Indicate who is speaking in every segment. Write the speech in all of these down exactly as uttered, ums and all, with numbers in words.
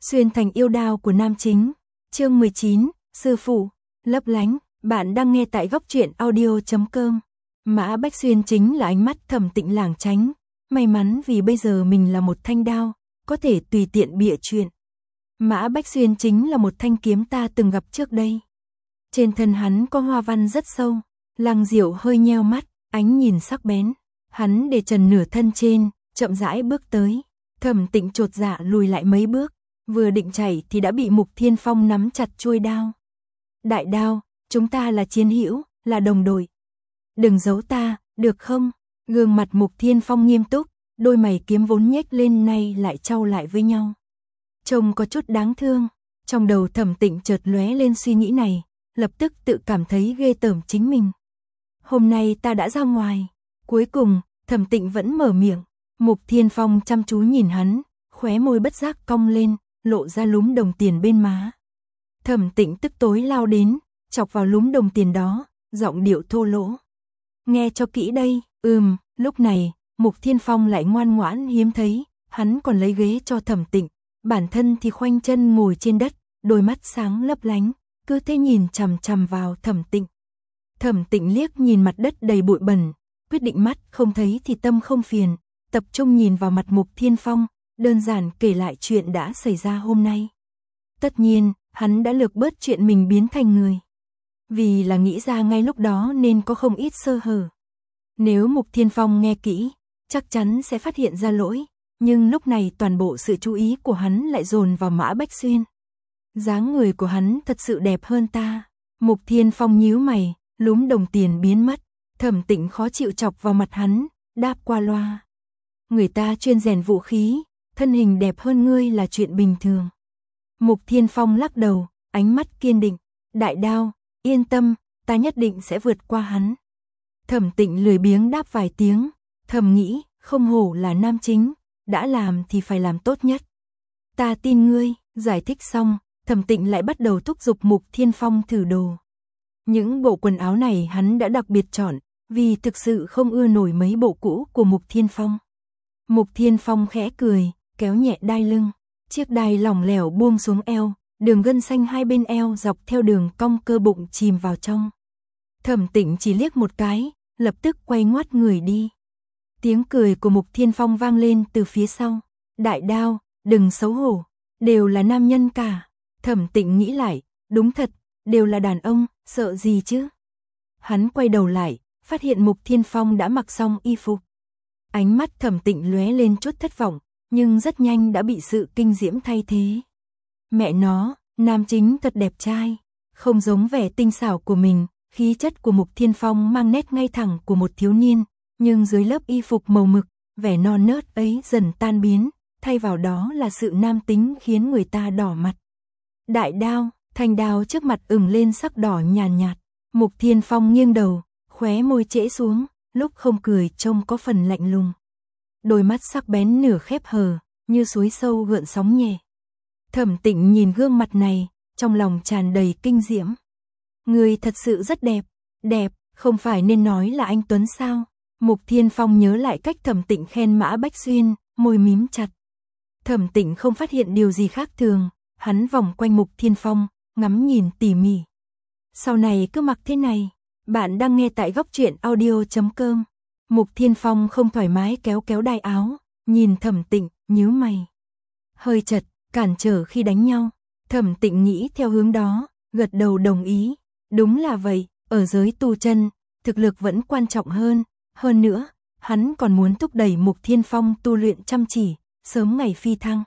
Speaker 1: Xuyên thành yêu đao của nam chính. Chương mười chín, sư phụ, lấp lánh. Bạn đang nghe tại góc truyện audio chấm com. Mã Bách Xuyên chính là ánh mắt Thẩm Tịnh lảng tránh. May mắn vì bây giờ mình là một thanh đao, có thể tùy tiện bịa chuyện. Mã Bách Xuyên chính là một thanh kiếm ta từng gặp trước đây. Trên thân hắn có hoa văn rất sâu. Lăng Diệu hơi nheo mắt, ánh nhìn sắc bén. Hắn để trần nửa thân trên, chậm rãi bước tới. Thẩm Tịnh chột dạ lùi lại mấy bước, vừa định chạy thì đã bị Mục Thiên Phong nắm chặt chuôi đao. Đại đao, chúng ta là chiến hữu, là đồng đội. Đừng giấu ta, được không? Gương mặt Mục Thiên Phong nghiêm túc, đôi mày kiếm vốn nhếch lên nay lại chau lại với nhau. Trông có chút đáng thương, trong đầu Thẩm Tịnh chợt lóe lên suy nghĩ này, lập tức tự cảm thấy ghê tởm chính mình. Hôm nay ta đã ra ngoài. Cuối cùng, Thẩm Tịnh vẫn mở miệng. Mục Thiên Phong chăm chú nhìn hắn, khóe môi bất giác cong lên, lộ ra lúm đồng tiền bên má. Thẩm Tịnh tức tối lao đến, chọc vào lúm đồng tiền đó, giọng điệu thô lỗ. Nghe cho kỹ đây, ừm, lúc này, Mục Thiên Phong lại ngoan ngoãn hiếm thấy, hắn còn lấy ghế cho Thẩm Tịnh, bản thân thì khoanh chân ngồi trên đất, đôi mắt sáng lấp lánh, cứ thế nhìn chằm chằm vào Thẩm Tịnh. Thẩm Tịnh liếc nhìn mặt đất đầy bụi bẩn, quyết định mắt không thấy thì tâm không phiền, tập trung nhìn vào mặt Mục Thiên Phong, đơn giản kể lại chuyện đã xảy ra hôm nay. Tất nhiên, hắn đã lược bớt chuyện mình biến thành người. Vì là nghĩ ra ngay lúc đó nên có không ít sơ hở. Nếu Mục Thiên Phong nghe kỹ, chắc chắn sẽ phát hiện ra lỗi, nhưng lúc này toàn bộ sự chú ý của hắn lại dồn vào Mã Bách Xuyên. Dáng người của hắn thật sự đẹp hơn ta. Mục Thiên Phong nhíu mày, lúm đồng tiền biến mất, Thẩm Tịnh khó chịu chọc vào mặt hắn, đáp qua loa. Người ta chuyên rèn vũ khí, thân hình đẹp hơn ngươi là chuyện bình thường. Mục Thiên Phong lắc đầu, ánh mắt kiên định. Đại đao, yên tâm, ta nhất định sẽ vượt qua hắn. Thẩm Tịnh lười biếng đáp vài tiếng, thầm nghĩ, không hổ là nam chính, đã làm thì phải làm tốt nhất. Ta tin ngươi, giải thích xong, Thẩm Tịnh lại bắt đầu thúc giục Mục Thiên Phong thử đồ. Những bộ quần áo này hắn đã đặc biệt chọn, vì thực sự không ưa nổi mấy bộ cũ của Mục Thiên Phong. Mục Thiên Phong khẽ cười, kéo nhẹ đai lưng, chiếc đai lỏng lẻo buông xuống eo, đường gân xanh hai bên eo dọc theo đường cong cơ bụng chìm vào trong. Thẩm Tịnh chỉ liếc một cái, lập tức quay ngoắt người đi. Tiếng cười của Mục Thiên Phong vang lên từ phía sau. Đại đao, đừng xấu hổ, đều là nam nhân cả. Thẩm Tịnh nghĩ lại, đúng thật, đều là đàn ông, sợ gì chứ? Hắn quay đầu lại, phát hiện Mục Thiên Phong đã mặc xong y phục. Ánh mắt Thẩm Tịnh lóe lên chút thất vọng, nhưng rất nhanh đã bị sự kinh diễm thay thế. Mẹ nó, nam chính thật đẹp trai, không giống vẻ tinh xảo của mình, khí chất của Mục Thiên Phong mang nét ngay thẳng của một thiếu niên, nhưng dưới lớp y phục màu mực, vẻ non nớt ấy dần tan biến, thay vào đó là sự nam tính khiến người ta đỏ mặt. Đại đao, thanh đao trước mặt ửng lên sắc đỏ nhàn nhạt, nhạt. Mục Thiên Phong nghiêng đầu, khóe môi trễ xuống, lúc không cười trông có phần lạnh lùng. Đôi mắt sắc bén nửa khép hờ, như suối sâu gợn sóng nhẹ. Thẩm Tịnh nhìn gương mặt này, trong lòng tràn đầy kinh diễm. Người thật sự rất đẹp, đẹp, không phải nên nói là anh Tuấn sao? Mục Thiên Phong nhớ lại cách Thẩm Tịnh khen Mã Bách Xuyên, môi mím chặt. Thẩm Tịnh không phát hiện điều gì khác thường, hắn vòng quanh Mục Thiên Phong, ngắm nhìn tỉ mỉ. Sau này cứ mặc thế này. Bạn đang nghe tại góc truyện audio chấm com. Mục Thiên Phong không thoải mái kéo kéo đai áo, nhìn Thẩm Tịnh, nhíu mày. Hơi chật, cản trở khi đánh nhau. Thẩm Tịnh nghĩ theo hướng đó, gật đầu đồng ý. Đúng là vậy, ở giới tu chân, thực lực vẫn quan trọng hơn. Hơn nữa, hắn còn muốn thúc đẩy Mục Thiên Phong tu luyện chăm chỉ, sớm ngày phi thăng.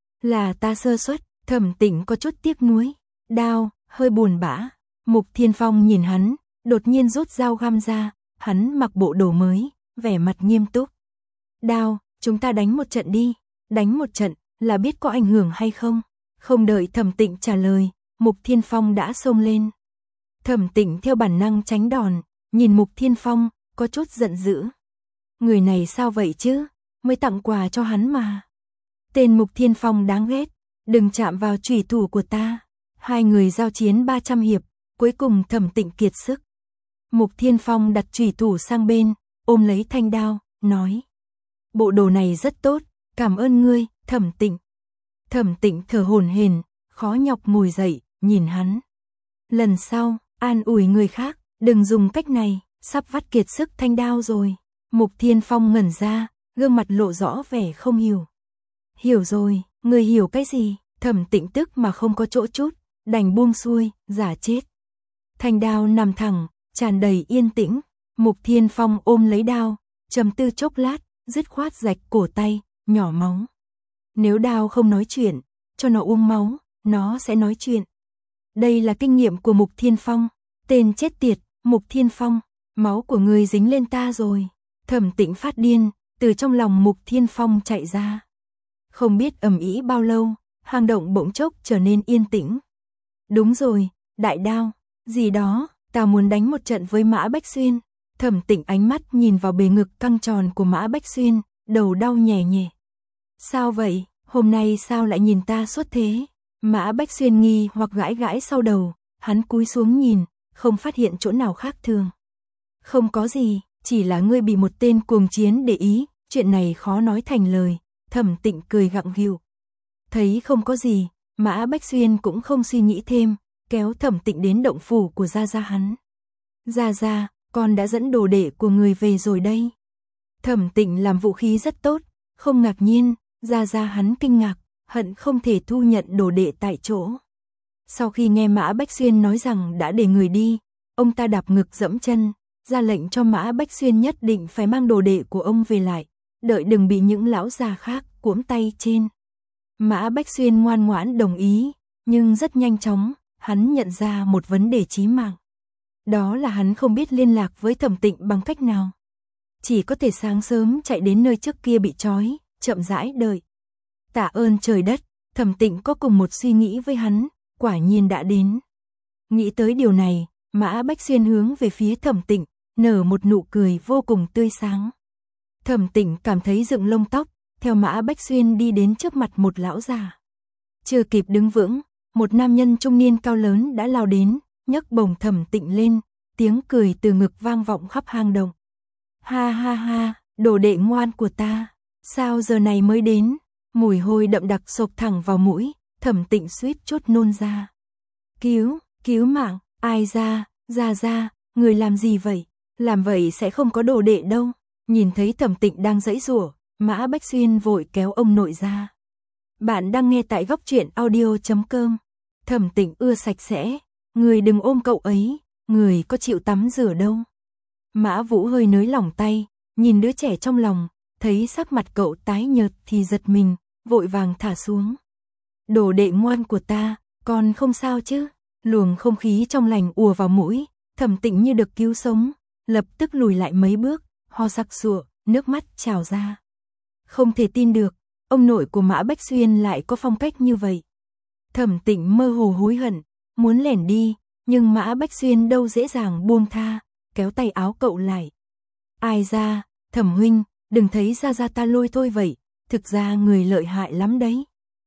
Speaker 1: Là ta sơ suất, Thẩm Tịnh có chút tiếc nuối. Đao, hơi buồn bã. Mục Thiên Phong nhìn hắn, đột nhiên rút dao găm ra, hắn mặc bộ đồ mới, vẻ mặt nghiêm túc. Đao, chúng ta đánh một trận đi, đánh một trận, là biết có ảnh hưởng hay không? Không đợi Thẩm Tịnh trả lời, Mục Thiên Phong đã xông lên. Thẩm Tịnh theo bản năng tránh đòn, nhìn Mục Thiên Phong, có chút giận dữ. Người này sao vậy chứ, mới tặng quà cho hắn mà. Tên Mục Thiên Phong đáng ghét, đừng chạm vào chủy thủ của ta. Hai người giao chiến ba trăm hiệp, cuối cùng Thẩm Tịnh kiệt sức. Mục Thiên Phong đặt chủy thủ sang bên, ôm lấy thanh đao, nói. Bộ đồ này rất tốt, cảm ơn ngươi, Thẩm Tịnh. Thẩm Tịnh thở hổn hển, khó nhọc ngồi dậy, nhìn hắn. Lần sau, an ủi người khác, đừng dùng cách này, sắp vắt kiệt sức thanh đao rồi. Mục Thiên Phong ngẩn ra, gương mặt lộ rõ vẻ không hiểu. Hiểu rồi, người hiểu cái gì? Thẩm Tịnh tức mà không có chỗ chút, đành buông xuôi, giả chết. Thanh đao nằm thẳng, tràn đầy yên tĩnh. Mục Thiên Phong ôm lấy đao, trầm tư chốc lát, dứt khoát rạch cổ tay, nhỏ máu. Nếu đao không nói chuyện, cho nó uống máu, nó sẽ nói chuyện. Đây là kinh nghiệm của Mục Thiên Phong. Tên chết tiệt, Mục Thiên Phong, máu của người dính lên ta rồi. Thẩm Tịnh phát điên, từ trong lòng Mục Thiên Phong chạy ra. Không biết ầm ĩ bao lâu, hang động bỗng chốc trở nên yên tĩnh. Đúng rồi, đại đao, gì đó, ta muốn đánh một trận với Mã Bách Xuyên. Thẩm Tịnh ánh mắt nhìn vào bề ngực căng tròn của Mã Bách Xuyên, đầu đau nhè nhẹ. Sao vậy, hôm nay sao lại nhìn ta suốt thế? Mã Bách Xuyên nghi hoặc gãi gãi sau đầu, hắn cúi xuống nhìn, không phát hiện chỗ nào khác thường. Không có gì, chỉ là ngươi bị một tên cuồng chiến để ý, chuyện này khó nói thành lời. Thẩm Tịnh cười gặng ghiu. Thấy không có gì, Mã Bách Xuyên cũng không suy nghĩ thêm, kéo Thẩm Tịnh đến động phủ của Gia Gia hắn. Gia Gia, con đã dẫn đồ đệ của người về rồi đây. Thẩm Tịnh làm vũ khí rất tốt, không ngạc nhiên, Gia Gia hắn kinh ngạc, hận không thể thu nhận đồ đệ tại chỗ. Sau khi nghe Mã Bách Xuyên nói rằng đã để người đi, ông ta đạp ngực dẫm chân, ra lệnh cho Mã Bách Xuyên nhất định phải mang đồ đệ của ông về lại, đợi đừng bị những lão già khác cuỗm tay trên. Mã Bách Xuyên ngoan ngoãn đồng ý, nhưng rất nhanh chóng, hắn nhận ra một vấn đề chí mạng. Đó là hắn không biết liên lạc với Thẩm Tịnh bằng cách nào. Chỉ có thể sáng sớm chạy đến nơi trước kia bị trói, chậm rãi đợi. Tạ ơn trời đất, Thẩm Tịnh có cùng một suy nghĩ với hắn, quả nhiên đã đến. Nghĩ tới điều này, Mã Bách Xuyên hướng về phía Thẩm Tịnh, nở một nụ cười vô cùng tươi sáng. Thẩm Tịnh cảm thấy dựng lông tóc, theo Mã Bách Xuyên đi đến trước mặt một lão già. Chưa kịp đứng vững, một nam nhân trung niên cao lớn đã lao đến, nhấc bổng Thẩm Tịnh lên, tiếng cười từ ngực vang vọng khắp hang động. Ha ha ha, đồ đệ ngoan của ta, sao giờ này mới đến? Mùi hôi đậm đặc xộc thẳng vào mũi, Thẩm Tịnh suýt chút nôn ra. Cứu, cứu mạng, ai ra, ra ra, người làm gì vậy? Làm vậy sẽ không có đồ đệ đâu. Nhìn thấy Thẩm Tịnh đang giãy giụa, Mã Bách Xuyên vội kéo ông nội ra. Bạn đang nghe tại góc truyện audio chấm com. Thẩm Tịnh ưa sạch sẽ, người đừng ôm cậu ấy, người có chịu tắm rửa đâu. Mã Vũ hơi nới lỏng tay, nhìn đứa trẻ trong lòng, thấy sắc mặt cậu tái nhợt thì giật mình, vội vàng thả xuống. Đồ đệ ngoan của ta, con không sao chứ? Luồng không khí trong lành ùa vào mũi, Thẩm Tịnh như được cứu sống, lập tức lùi lại mấy bước, ho sặc sụa, nước mắt trào ra. Không thể tin được, ông nội của Mã Bách Xuyên lại có phong cách như vậy. Thẩm Tịnh mơ hồ hối hận, muốn lẻn đi, nhưng Mã Bách Xuyên đâu dễ dàng buông tha, kéo tay áo cậu lại. Ai ra, Thẩm huynh, đừng thấy ra ra ta lôi thôi vậy, thực ra người lợi hại lắm đấy.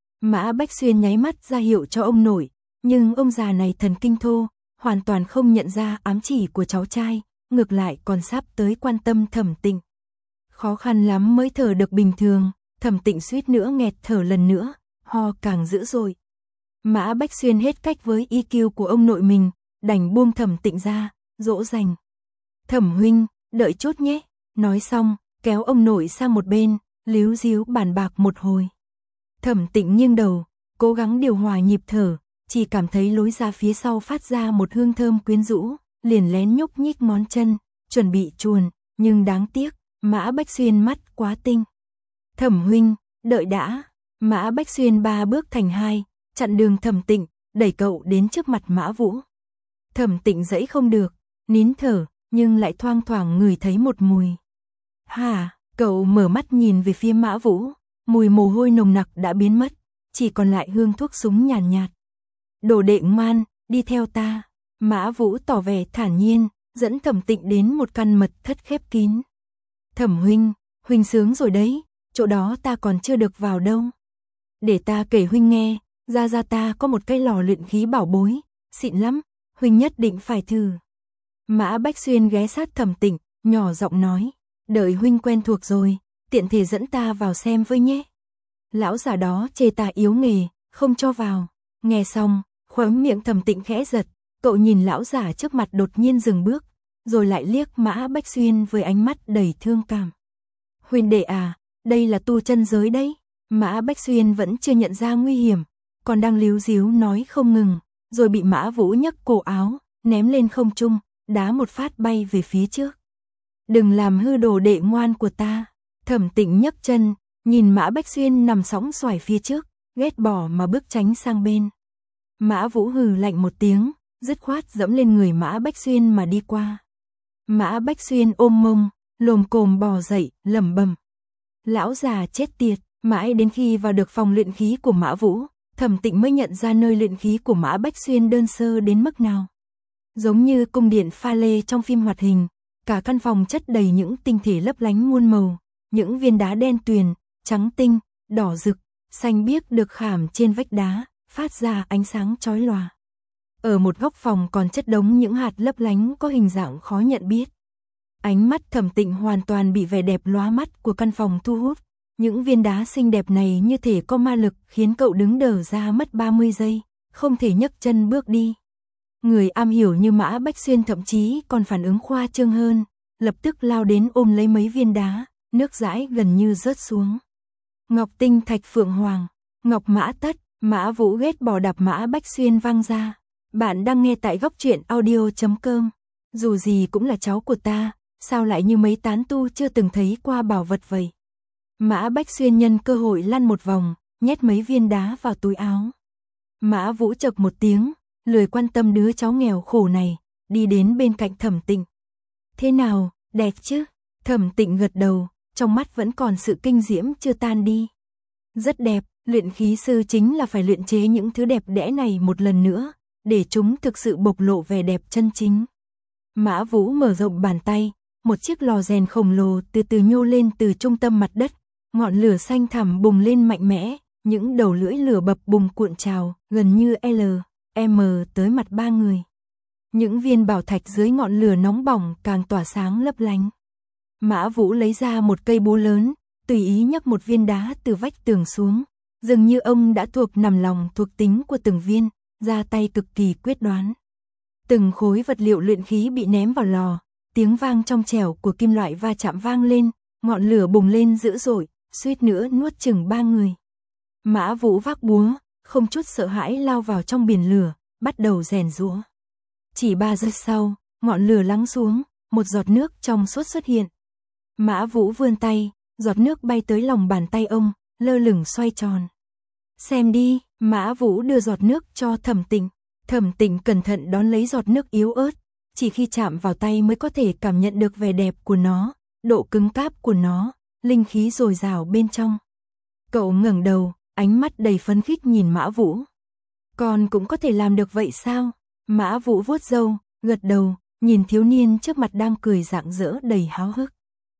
Speaker 1: Mã Bách Xuyên nháy mắt ra hiệu cho ông nội, nhưng ông già này thần kinh thô, hoàn toàn không nhận ra ám chỉ của cháu trai, ngược lại còn sắp tới quan tâm Thẩm Tịnh. Khó khăn lắm mới thở được bình thường, Thẩm Tịnh suýt nữa nghẹt thở lần nữa, ho càng dữ dội. Mã Bách Xuyên hết cách với i kiu của ông nội mình, đành buông Thẩm Tịnh ra, dỗ dành. Thẩm huynh, đợi chút nhé, nói xong, kéo ông nội sang một bên, líu díu bàn bạc một hồi. Thẩm Tịnh nghiêng đầu, cố gắng điều hòa nhịp thở, chỉ cảm thấy lối ra phía sau phát ra một hương thơm quyến rũ, liền lén nhúc nhích ngón chân, chuẩn bị chuồn, nhưng đáng tiếc, Mã Bách Xuyên mắt quá tinh. Thẩm huynh, đợi đã. Mã Bách Xuyên ba bước thành hai, chặn đường Thẩm Tịnh, đẩy cậu đến trước mặt Mã Vũ. Thẩm Tịnh dãy không được, nín thở, nhưng lại thoang thoảng ngửi thấy một mùi. Hả, cậu mở mắt nhìn về phía Mã Vũ, mùi mồ hôi nồng nặc đã biến mất, chỉ còn lại hương thuốc súng nhàn nhạt, nhạt. Đồ đệ ngoan, đi theo ta. Mã Vũ tỏ vẻ thản nhiên, dẫn Thẩm Tịnh đến một căn mật thất khép kín. Thẩm huynh, huynh sướng rồi đấy, chỗ đó ta còn chưa được vào đâu. Để ta kể huynh nghe, ra ra ta có một cái lò luyện khí bảo bối, xịn lắm, huynh nhất định phải thử. Mã Bách Xuyên ghé sát Thẩm Tịnh, nhỏ giọng nói, đợi huynh quen thuộc rồi, tiện thể dẫn ta vào xem với nhé. Lão già đó chê ta yếu nghề, không cho vào. Nghe xong, khóe miệng Thẩm Tịnh khẽ giật, cậu nhìn lão già trước mặt đột nhiên dừng bước, rồi lại liếc Mã Bách Xuyên với ánh mắt đầy thương cảm. Huynh đệ à, đây là tu chân giới đấy. Mã Bách Xuyên vẫn chưa nhận ra nguy hiểm, còn đang líu díu nói không ngừng, rồi bị Mã Vũ nhấc cổ áo, ném lên không trung, đá một phát bay về phía trước. Đừng làm hư đồ đệ ngoan của ta. Thẩm Tịnh nhấc chân, nhìn Mã Bách Xuyên nằm sóng xoài phía trước, ghét bỏ mà bước tránh sang bên. Mã Vũ hừ lạnh một tiếng, dứt khoát dẫm lên người Mã Bách Xuyên mà đi qua. Mã Bách Xuyên ôm mông, lồm cồm bò dậy, lẩm bẩm. Lão già chết tiệt, mãi đến khi vào được phòng luyện khí của Mã Vũ, Thẩm Tịnh mới nhận ra nơi luyện khí của Mã Bách Xuyên đơn sơ đến mức nào. Giống như cung điện pha lê trong phim hoạt hình, cả căn phòng chất đầy những tinh thể lấp lánh muôn màu, những viên đá đen tuyền, trắng tinh, đỏ rực, xanh biếc được khảm trên vách đá, phát ra ánh sáng chói lòa. Ở một góc phòng còn chất đống những hạt lấp lánh có hình dạng khó nhận biết. Ánh mắt Thẩm Tịnh hoàn toàn bị vẻ đẹp lóa mắt của căn phòng thu hút. Những viên đá xinh đẹp này như thể có ma lực khiến cậu đứng đờ ra mất ba mươi giây, không thể nhấc chân bước đi. Người am hiểu như Mã Bách Xuyên thậm chí còn phản ứng khoa trương hơn, lập tức lao đến ôm lấy mấy viên đá, nước dãi gần như rớt xuống. Ngọc tinh thạch phượng hoàng, ngọc mã tất, Mã Vũ ghét bỏ đạp Mã Bách Xuyên văng ra. Bạn đang nghe tại góc truyện audio chấm com. Dù gì cũng là cháu của ta, sao lại như mấy tán tu chưa từng thấy qua bảo vật vậy. Mã Bách Xuyên nhân cơ hội lăn một vòng, nhét mấy viên đá vào túi áo. Mã Vũ chậc một tiếng, lười quan tâm đứa cháu nghèo khổ này, đi đến bên cạnh Thẩm Tịnh. Thế nào, đẹp chứ? Thẩm Tịnh gật đầu, trong mắt vẫn còn sự kinh diễm chưa tan đi. Rất đẹp, luyện khí sư chính là phải luyện chế những thứ đẹp đẽ này một lần nữa, để chúng thực sự bộc lộ vẻ đẹp chân chính. Mã Vũ mở rộng bàn tay, một chiếc lò rèn khổng lồ từ từ nhô lên từ trung tâm mặt đất, ngọn lửa xanh thẳm bùng lên mạnh mẽ, những đầu lưỡi lửa bập bùng cuộn trào, gần như L, M tới mặt ba người. Những viên bảo thạch dưới ngọn lửa nóng bỏng càng tỏa sáng lấp lánh. Mã Vũ lấy ra một cây búa lớn, tùy ý nhấc một viên đá từ vách tường xuống, dường như ông đã thuộc nằm lòng thuộc tính của từng viên, ra tay cực kỳ quyết đoán. Từng khối vật liệu luyện khí bị ném vào lò, tiếng vang trong trẻo của kim loại va chạm vang lên, ngọn lửa bùng lên dữ dội, suýt nữa nuốt chửng ba người. Mã Vũ vác búa, không chút sợ hãi lao vào trong biển lửa, bắt đầu rèn giũa. Chỉ ba giây sau, ngọn lửa lắng xuống, một giọt nước trong suốt xuất hiện. Mã Vũ vươn tay, giọt nước bay tới lòng bàn tay ông, lơ lửng xoay tròn. Xem đi, Mã Vũ đưa giọt nước cho Thẩm Tịnh. Thẩm Tịnh cẩn thận đón lấy giọt nước yếu ớt, chỉ khi chạm vào tay mới có thể cảm nhận được vẻ đẹp của nó, độ cứng cáp của nó, linh khí dồi dào bên trong. Cậu ngẩng đầu, ánh mắt đầy phấn khích nhìn Mã Vũ. Con cũng có thể làm được vậy sao? Mã Vũ vuốt râu, gật đầu, nhìn thiếu niên trước mặt đang cười rạng rỡ đầy háo hức.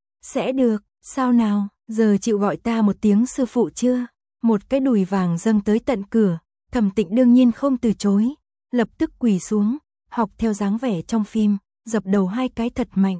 Speaker 1: Sẽ được, sao nào, giờ chịu gọi ta một tiếng sư phụ chưa? Một cái đùi vàng dâng tới tận cửa, Thẩm Tịnh đương nhiên không từ chối, lập tức quỳ xuống, học theo dáng vẻ trong phim, dập đầu hai cái thật mạnh.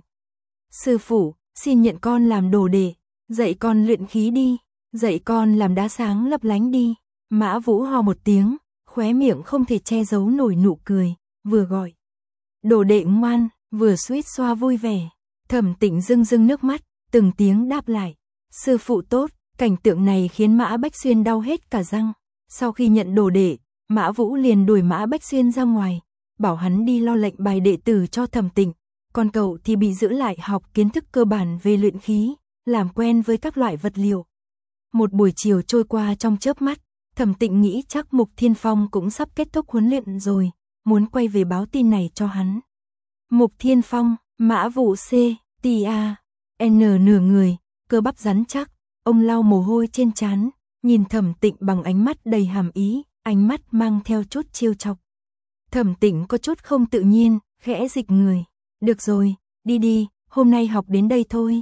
Speaker 1: Sư phụ, xin nhận con làm đồ đệ, dạy con luyện khí đi, dạy con làm đá sáng lấp lánh đi. Mã Vũ ho một tiếng, khóe miệng không thể che giấu nổi nụ cười, vừa gọi đồ đệ ngoan, vừa suýt xoa vui vẻ. Thẩm Tịnh rưng rưng nước mắt, từng tiếng đáp lại. Sư phụ tốt. Cảnh tượng này khiến Mã Bách Xuyên đau hết cả răng. Sau khi nhận đồ đệ, Mã Vũ liền đuổi Mã Bách Xuyên ra ngoài, bảo hắn đi lo lệnh bài đệ tử cho Thẩm Tịnh, còn cậu thì bị giữ lại học kiến thức cơ bản về luyện khí, làm quen với các loại vật liệu. Một buổi chiều trôi qua trong chớp mắt, Thẩm Tịnh nghĩ chắc Mục Thiên Phong cũng sắp kết thúc huấn luyện rồi, muốn quay về báo tin này cho hắn. Mục Thiên Phong, Mã Vũ C, T A, N nửa người, cơ bắp rắn chắc. Ông lau mồ hôi trên trán, nhìn Thẩm Tịnh bằng ánh mắt đầy hàm ý, ánh mắt mang theo chút trêu chọc. Thẩm Tịnh có chút không tự nhiên, khẽ dịch người. Được rồi, đi đi, hôm nay học đến đây thôi.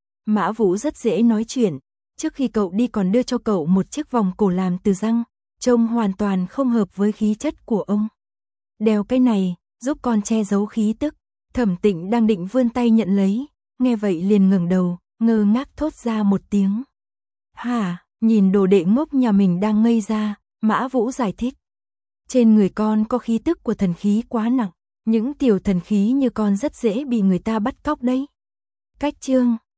Speaker 1: Mã Vũ rất dễ nói chuyện, trước khi cậu đi còn đưa cho cậu một chiếc vòng cổ làm từ răng, trông hoàn toàn không hợp với khí chất của ông. Đeo cái này, giúp con che giấu khí tức. Thẩm Tịnh đang định vươn tay nhận lấy, nghe vậy liền ngẩng đầu, ngơ ngác thốt ra một tiếng. Hả, Nhìn đồ đệ ngốc nhà mình đang ngây ra, Mã Vũ giải thích. Trên người con có khí tức của thần khí quá nặng, những tiểu thần khí như con rất dễ bị người ta bắt cóc đấy. Cách chương